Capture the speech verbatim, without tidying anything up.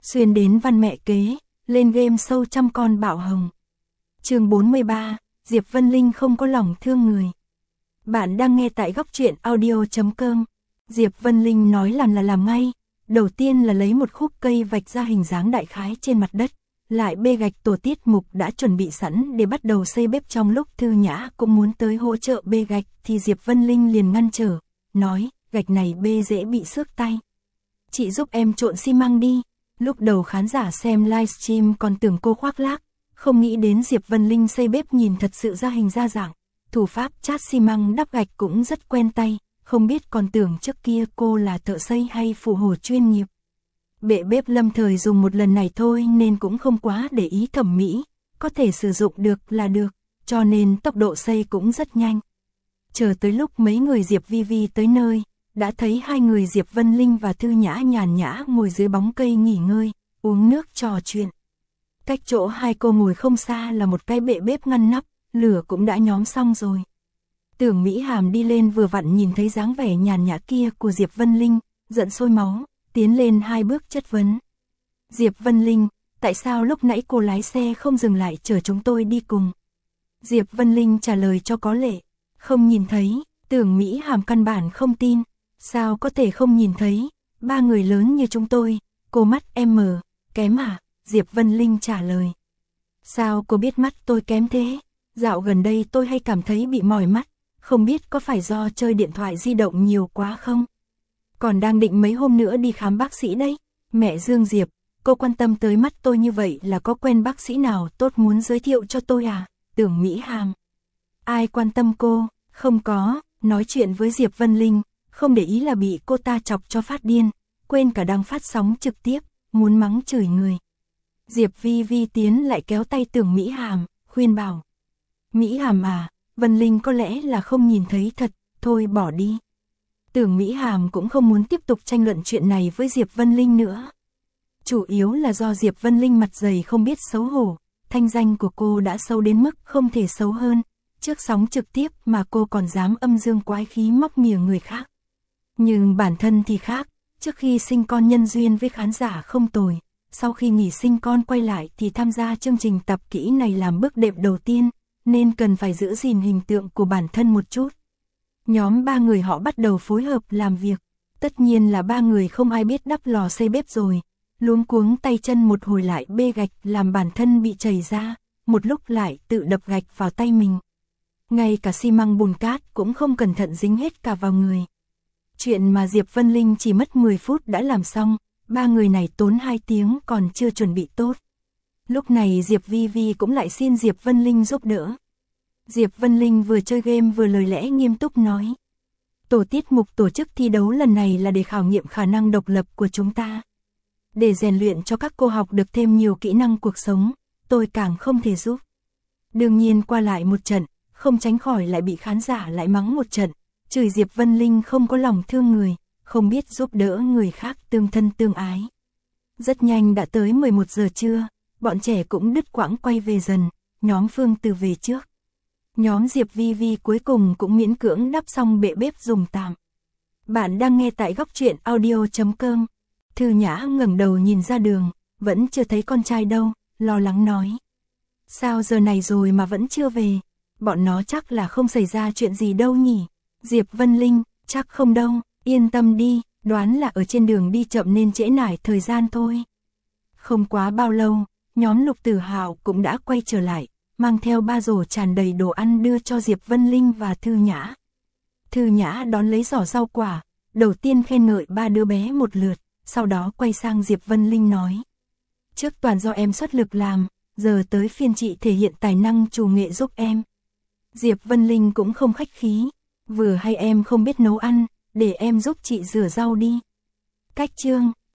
xuyên đến văn mẹ kế, lên game show trăm con bạo hồng. Chương bốn mươi ba, Diệp Vân Linh không có lòng thương người. Bạn đang nghe tại góc truyện audio chấm com. Diệp Vân Linh nói làm là làm ngay. Đầu tiên là lấy một khúc cây vạch ra hình dáng đại khái trên mặt đất, lại bê gạch tổ tiết mục đã chuẩn bị sẵn để bắt đầu xây bếp. Trong lúc Thư Nhã cũng muốn tới hỗ trợ bê gạch thì Diệp Vân Linh liền ngăn trở, nói, gạch này bê dễ bị xước tay. Chị giúp em trộn xi măng đi. Lúc đầu khán giả xem livestream còn tưởng cô khoác lác, không nghĩ đến Diệp Vân Linh xây bếp nhìn thật sự ra hình ra dạng, thủ pháp chát xi măng đắp gạch cũng rất quen tay, không biết còn tưởng trước kia cô là thợ xây hay phụ hồ chuyên nghiệp. Bệ bếp lâm thời dùng một lần này thôi nên cũng không quá để ý thẩm mỹ, có thể sử dụng được là được, cho nên tốc độ xây cũng rất nhanh. Chờ tới lúc mấy người Diệp Vi Vi tới nơi, đã thấy hai người Diệp Vân Linh và Thư Nhã nhàn nhã ngồi dưới bóng cây nghỉ ngơi, uống nước trò chuyện. Cách chỗ hai cô ngồi không xa là một cái bệ bếp ngăn nắp, lửa cũng đã nhóm xong rồi. Tưởng Mỹ Hàm đi lên vừa vặn nhìn thấy dáng vẻ nhàn nhã kia của Diệp Vân Linh, giận sôi máu, tiến lên hai bước chất vấn. Diệp Vân Linh, tại sao lúc nãy cô lái xe không dừng lại chở chúng tôi đi cùng? Diệp Vân Linh trả lời cho có lệ, không nhìn thấy. Tưởng Mỹ Hàm căn bản không tin, sao có thể không nhìn thấy, ba người lớn như chúng tôi, cô mắt em mờ, kém à? Diệp Vân Linh trả lời. Sao cô biết mắt tôi kém thế? Dạo gần đây tôi hay cảm thấy bị mỏi mắt, không biết có phải do chơi điện thoại di động nhiều quá không? Còn đang định mấy hôm nữa đi khám bác sĩ đấy. Mẹ Dương Diệp, cô quan tâm tới mắt tôi như vậy là có quen bác sĩ nào tốt muốn giới thiệu cho tôi à? Tưởng Mỹ Hàm. Ai quan tâm cô? Không có. Nói chuyện với Diệp Vân Linh, không để ý là bị cô ta chọc cho phát điên, quên cả đang phát sóng trực tiếp, muốn mắng chửi người. Diệp Vi Vi tiến lại kéo tay Tưởng Mỹ Hàm, khuyên bảo. Mỹ Hàm à, Vân Linh có lẽ là không nhìn thấy thật, thôi bỏ đi. Tưởng Mỹ Hàm cũng không muốn tiếp tục tranh luận chuyện này với Diệp Vân Linh nữa. Chủ yếu là do Diệp Vân Linh mặt dày không biết xấu hổ, thanh danh của cô đã xấu đến mức không thể xấu hơn. Trước sóng trực tiếp mà cô còn dám âm dương quái khí móc mỉa người khác. Nhưng bản thân thì khác, trước khi sinh con nhân duyên với khán giả không tồi, sau khi nghỉ sinh con quay lại thì tham gia chương trình tập kỹ này làm bước đệm đầu tiên, nên cần phải giữ gìn hình tượng của bản thân một chút. Nhóm ba người họ bắt đầu phối hợp làm việc, tất nhiên là ba người không ai biết đắp lò xây bếp rồi, luống cuống tay chân một hồi lại bê gạch làm bản thân bị chảy ra, một lúc lại tự đập gạch vào tay mình. Ngay cả xi măng bùn cát cũng không cẩn thận dính hết cả vào người. Chuyện mà Diệp Vân Linh chỉ mất mười phút đã làm xong, ba người này tốn hai tiếng còn chưa chuẩn bị tốt. Lúc này Diệp Vi Vi cũng lại xin Diệp Vân Linh giúp đỡ. Diệp Vân Linh vừa chơi game vừa lời lẽ nghiêm túc nói. Tổ tiết mục tổ chức thi đấu lần này là để khảo nghiệm khả năng độc lập của chúng ta. Để rèn luyện cho các cô học được thêm nhiều kỹ năng cuộc sống, tôi càng không thể giúp. Đương nhiên qua lại một trận, không tránh khỏi lại bị khán giả lại mắng một trận, chửi Diệp Vân Linh không có lòng thương người, không biết giúp đỡ người khác tương thân tương ái. Rất nhanh đã tới mười một giờ trưa, bọn trẻ cũng đứt quãng quay về dần, nhóm Phương Từ về trước. Nhóm Diệp Vi Vi cuối cùng cũng miễn cưỡng đắp xong bệ bếp dùng tạm. Bạn đang nghe tại góc truyện audio chấm com. Thư Nhã ngẩng đầu nhìn ra đường, vẫn chưa thấy con trai đâu, lo lắng nói. Sao giờ này rồi mà vẫn chưa về? Bọn nó chắc là không xảy ra chuyện gì đâu nhỉ? Diệp Vân Linh, chắc không đâu, yên tâm đi, đoán là ở trên đường đi chậm nên trễ nải thời gian thôi. Không quá bao lâu, nhóm Lục Tử Hạo cũng đã quay trở lại, mang theo ba rổ tràn đầy đồ ăn đưa cho Diệp Vân Linh và Thư Nhã. Thư Nhã đón lấy giỏ rau quả, đầu tiên khen ngợi ba đứa bé một lượt, sau đó quay sang Diệp Vân Linh nói. Trước toàn do em xuất lực làm, giờ tới phiên chị thể hiện tài năng chủ nghệ giúp em. Diệp Vân Linh cũng không khách khí, vừa hay em không biết nấu ăn, để em giúp chị rửa rau đi. Cách chương